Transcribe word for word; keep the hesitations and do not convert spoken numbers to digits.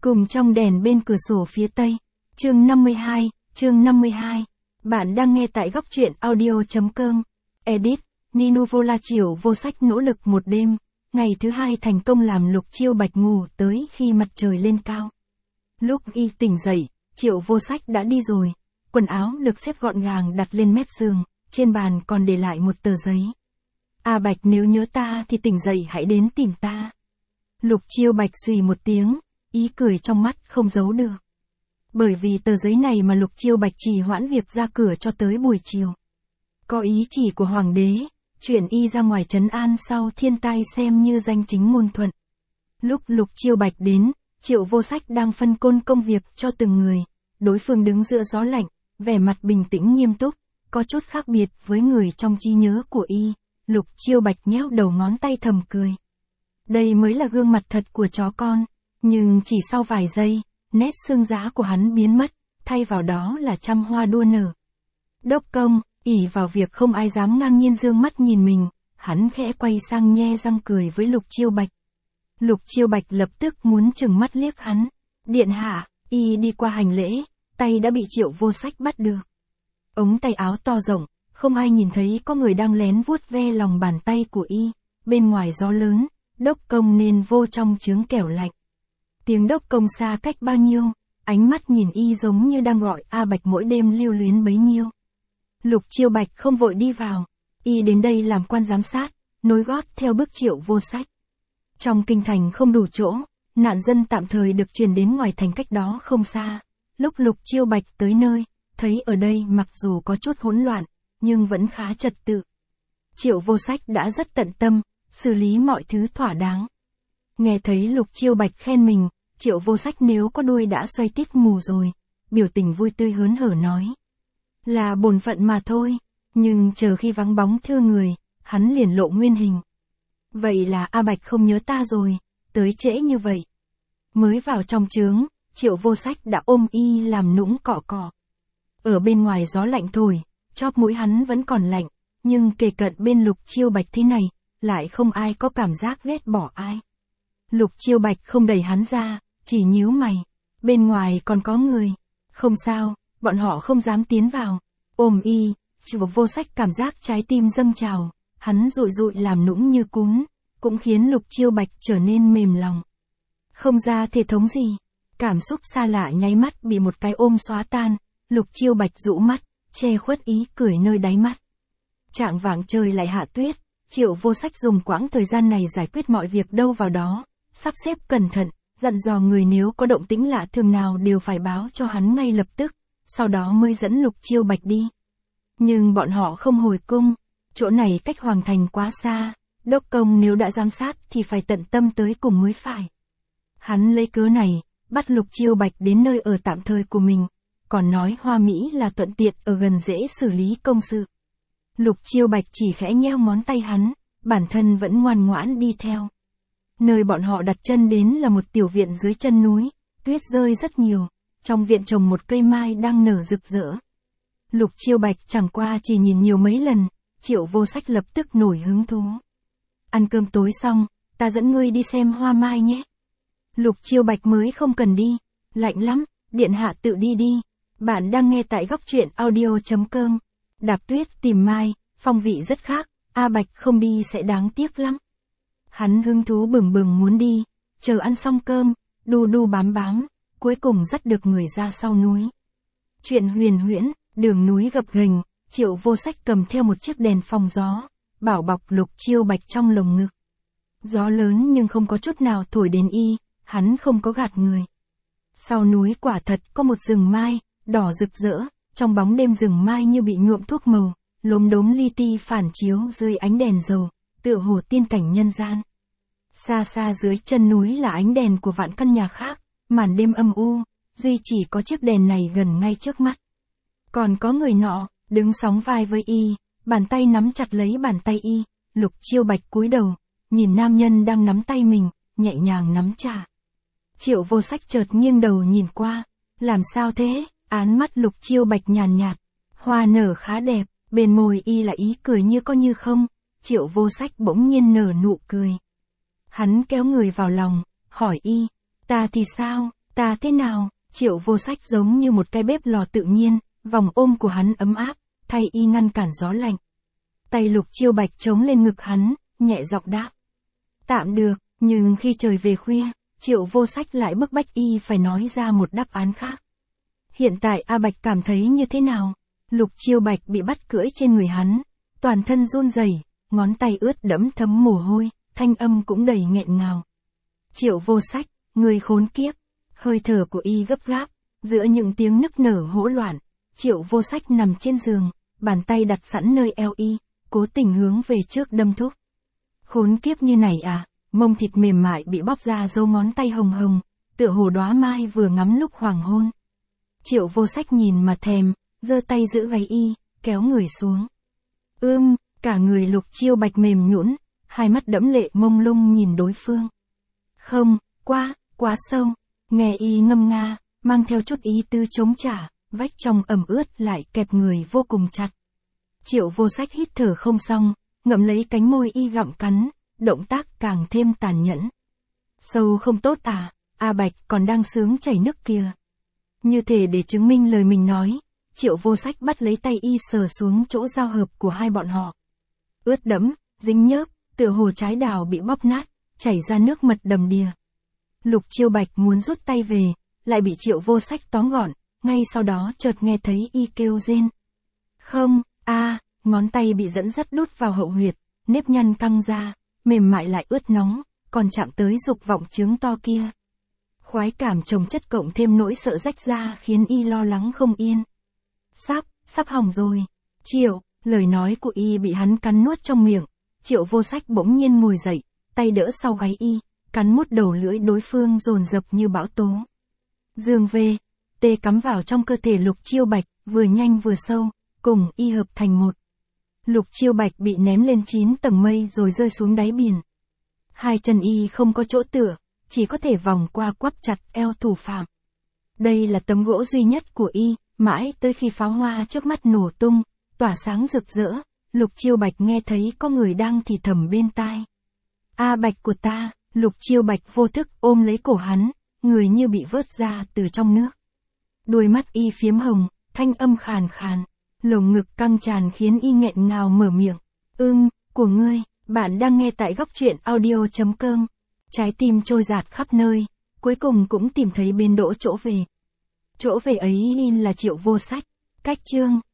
Cùng trong đèn bên cửa sổ phía tây. Chương năm mươi hai, chương năm mươi hai. Bạn đang nghe tại góc truyện audio.com. Edit, Ninu Vola Triệu Vô Sách nỗ lực một đêm. Ngày thứ hai thành công làm Lục Chiêu Bạch ngủ tới khi mặt trời lên cao. Lúc y tỉnh dậy, Triệu Vô Sách đã đi rồi. Quần áo được xếp gọn gàng đặt lên mép giường, trên bàn còn để lại một tờ giấy. A Bạch, nếu nhớ ta thì tỉnh dậy hãy đến tìm ta. Lục Chiêu Bạch xùy một tiếng, ý cười trong mắt không giấu được. Bởi vì tờ giấy này mà Lục Chiêu Bạch trì hoãn việc ra cửa cho tới buổi chiều. Có ý chỉ của Hoàng đế, chuyển y ra ngoài trấn an sau thiên tai xem như danh chính ngôn thuận. Lúc Lục Chiêu Bạch đến, Triệu Vô Sách đang phân côn công việc cho từng người. Đối phương đứng giữa gió lạnh, vẻ mặt bình tĩnh nghiêm túc, có chút khác biệt với người trong trí nhớ của y. Lục Chiêu Bạch nhéo đầu ngón tay thầm cười. Đây mới là gương mặt thật của chó con, nhưng chỉ sau vài giây, nét xương giá của hắn biến mất, thay vào đó là trăm hoa đua nở. Đốc công, ỷ vào việc không ai dám ngang nhiên dương mắt nhìn mình, hắn khẽ quay sang nhe răng cười với Lục Chiêu Bạch. Lục Chiêu Bạch lập tức muốn trừng mắt liếc hắn. Điện hạ, y đi qua hành lễ, tay đã bị Triệu Vô Sách bắt được. Ống tay áo to rộng, không ai nhìn thấy có người đang lén vuốt ve lòng bàn tay của y. Bên ngoài gió lớn, đốc công nên vô trong chướng kẻo lạnh. Tiếng đốc công xa cách bao nhiêu, ánh mắt nhìn y giống như đang gọi A Bạch mỗi đêm lưu luyến bấy nhiêu. Lục Chiêu Bạch không vội đi vào, y đến đây làm quan giám sát, nối gót theo bước Triệu Vô Sách. Trong kinh thành không đủ chỗ, nạn dân tạm thời được chuyển đến ngoài thành cách đó không xa. Lúc Lục Chiêu Bạch tới nơi, thấy ở đây mặc dù có chút hỗn loạn, nhưng vẫn khá trật tự. Triệu Vô Sách đã rất tận tâm, xử lý mọi thứ thỏa đáng. Nghe thấy Lục Chiêu Bạch khen mình, Triệu Vô Sách nếu có đuôi đã xoay tít mù rồi, biểu tình vui tươi hớn hở nói. Là bổn phận mà thôi, nhưng chờ khi vắng bóng thưa người, hắn liền lộ nguyên hình. Vậy là A Bạch không nhớ ta rồi, tới trễ như vậy. Mới vào trong trướng, Triệu Vô Sách đã ôm y làm nũng cọ cọ. Ở bên ngoài gió lạnh thổi, chóp mũi hắn vẫn còn lạnh, nhưng kề cận bên Lục Chiêu Bạch thế này, lại không ai có cảm giác ghét bỏ ai. Lục Chiêu Bạch không đẩy hắn ra, chỉ nhíu mày. Bên ngoài còn có người. Không sao, bọn họ không dám tiến vào. Ôm y, Triệu Vô Sách cảm giác trái tim dâng trào, hắn dụi dụi làm nũng như cún, cũng khiến Lục Chiêu Bạch trở nên mềm lòng. Không ra thể thống gì, cảm xúc xa lạ nháy mắt bị một cái ôm xóa tan, Lục Chiêu Bạch rũ mắt, che khuất ý cười nơi đáy mắt. Chạng vạng trời lại hạ tuyết, Triệu Vô Sách dùng quãng thời gian này giải quyết mọi việc đâu vào đó, sắp xếp cẩn thận, dặn dò người nếu có động tĩnh lạ thường nào đều phải báo cho hắn ngay lập tức, sau đó mới dẫn Lục Chiêu Bạch đi. Nhưng bọn họ không hồi cung, chỗ này cách hoàng thành quá xa, đốc công nếu đã giám sát thì phải tận tâm tới cùng mới phải. Hắn lấy cớ này, bắt Lục Chiêu Bạch đến nơi ở tạm thời của mình, còn nói Hoa Mỹ là thuận tiện ở gần dễ xử lý công sự. Lục Chiêu Bạch chỉ khẽ nheo ngón tay hắn, bản thân vẫn ngoan ngoãn đi theo. Nơi bọn họ đặt chân đến là một tiểu viện dưới chân núi, tuyết rơi rất nhiều, trong viện trồng một cây mai đang nở rực rỡ. Lục Chiêu Bạch chẳng qua chỉ nhìn nhiều mấy lần, Triệu Vô Sách lập tức nổi hứng thú. Ăn cơm tối xong, ta dẫn ngươi đi xem hoa mai nhé. Lục Chiêu Bạch mới không cần đi, lạnh lắm, điện hạ tự đi đi. Bạn đang nghe tại góc truyện audio.com. Đạp tuyết tìm mai, phong vị rất khác, A Bạch không đi sẽ đáng tiếc lắm. Hắn hứng thú bừng bừng muốn đi, chờ ăn xong cơm, đu đu bám bám, cuối cùng dắt được người ra sau núi. Chuyện huyền huyễn, đường núi gập ghềnh, Triệu Vô Sách cầm theo một chiếc đèn phòng gió, bảo bọc Lục Chiêu Bạch trong lồng ngực. Gió lớn nhưng không có chút nào thổi đến y, hắn không có gạt người. Sau núi quả thật có một rừng mai, đỏ rực rỡ, trong bóng đêm rừng mai như bị nhuộm thuốc màu, lốm đốm li ti phản chiếu dưới ánh đèn dầu, tựa hồ tiên cảnh nhân gian. Xa xa dưới chân núi là ánh đèn của vạn căn nhà khác, màn đêm âm u, duy chỉ có chiếc đèn này gần ngay trước mắt. Còn có người nọ, đứng sóng vai với y, bàn tay nắm chặt lấy bàn tay y, Lục Chiêu Bạch cúi đầu, nhìn nam nhân đang nắm tay mình, nhẹ nhàng nắm trả. Triệu Vô Sách chợt nghiêng đầu nhìn qua, làm sao thế, án mắt Lục Chiêu Bạch nhàn nhạt, hoa nở khá đẹp, bên môi y là ý cười như có như không, Triệu Vô Sách bỗng nhiên nở nụ cười. Hắn kéo người vào lòng, hỏi y, ta thì sao, Ta thế nào? Triệu Vô Sách giống như một cái bếp lò tự nhiên, vòng ôm của hắn ấm áp, thay y ngăn cản gió lạnh. Tay Lục Chiêu Bạch chống lên ngực hắn, nhẹ giọng đáp. Tạm được, nhưng khi trời về khuya, Triệu Vô Sách lại bức bách y phải nói ra một đáp án khác. Hiện tại A Bạch cảm thấy như thế nào? Lục Chiêu Bạch bị bắt cưỡi trên người hắn, toàn thân run rẩy, ngón tay ướt đẫm thấm mồ hôi, thanh âm cũng đầy nghẹn ngào. Triệu Vô Sách, người khốn kiếp. Hơi thở của y gấp gáp, giữa những tiếng nức nở hỗn loạn, Triệu Vô Sách nằm trên giường, bàn tay đặt sẵn nơi eo y, cố tình hướng về trước đâm thúc. Khốn kiếp như này à? Mông thịt mềm mại bị bóp ra dấu ngón tay hồng hồng, tựa hồ đóa mai vừa ngắm lúc hoàng hôn. Triệu Vô Sách nhìn mà thèm, giơ tay giữ gáy y, kéo người xuống. Ưm, cả người Lục Chiêu Bạch mềm nhũn, hai mắt đẫm lệ mông lung nhìn đối phương. Không, quá, quá sâu. Nghe y ngâm nga, mang theo chút ý tư chống trả, vách trong ẩm ướt lại kẹp người vô cùng chặt. Triệu Vô Sách hít thở không xong, ngậm lấy cánh môi y gặm cắn, động tác càng thêm tàn nhẫn. Sâu không tốt à, A Bạch còn đang sướng chảy nước kìa. Như thể để chứng minh lời mình nói, Triệu Vô Sách bắt lấy tay y sờ xuống chỗ giao hợp của hai bọn họ. Ướt đẫm, dính nhớp, tựa hồ trái đào bị bóp nát, chảy ra nước mật đầm đìa. Lục Chiêu Bạch muốn rút tay về, lại bị Triệu Vô Sách tóm gọn, ngay sau đó chợt nghe thấy y kêu rên. Không, a, ngón tay bị dẫn dắt đút vào hậu huyệt, nếp nhăn căng ra, mềm mại lại ướt nóng, còn chạm tới dục vọng trướng to kia. Khoái cảm chồng chất cộng thêm nỗi sợ rách ra khiến y lo lắng không yên. Sắp, sắp hỏng rồi. Triệu, lời nói của y bị hắn cắn nuốt trong miệng. Triệu Vô Sách bỗng nhiên ngồi dậy, tay đỡ sau gáy y, cắn mút đầu lưỡi đối phương dồn dập như bão tố. Dương về, tê cắm vào trong cơ thể Lục Chiêu Bạch, vừa nhanh vừa sâu, cùng y hợp thành một. Lục Chiêu Bạch bị ném lên chín tầng mây rồi rơi xuống đáy biển. Hai chân y không có chỗ tựa, chỉ có thể vòng qua quắp chặt eo thủ phạm. Đây là tấm gỗ duy nhất của y, mãi tới khi pháo hoa trước mắt nổ tung, tỏa sáng rực rỡ, Lục Chiêu Bạch nghe thấy có người đang thì thầm bên tai. A Bạch của ta. Lục Chiêu Bạch vô thức ôm lấy cổ hắn, người như bị vớt ra từ trong nước. Đôi mắt y phiếm hồng, thanh âm khàn khàn, lồng ngực căng tràn khiến y nghẹn ngào mở miệng. Ưm, của ngươi, bạn đang nghe tại góc truyện audio chấm com. Trái tim trôi dạt khắp nơi, cuối cùng cũng tìm thấy bến đỗ chỗ về. Chỗ về ấy là Triệu Vô Sách. Cách chương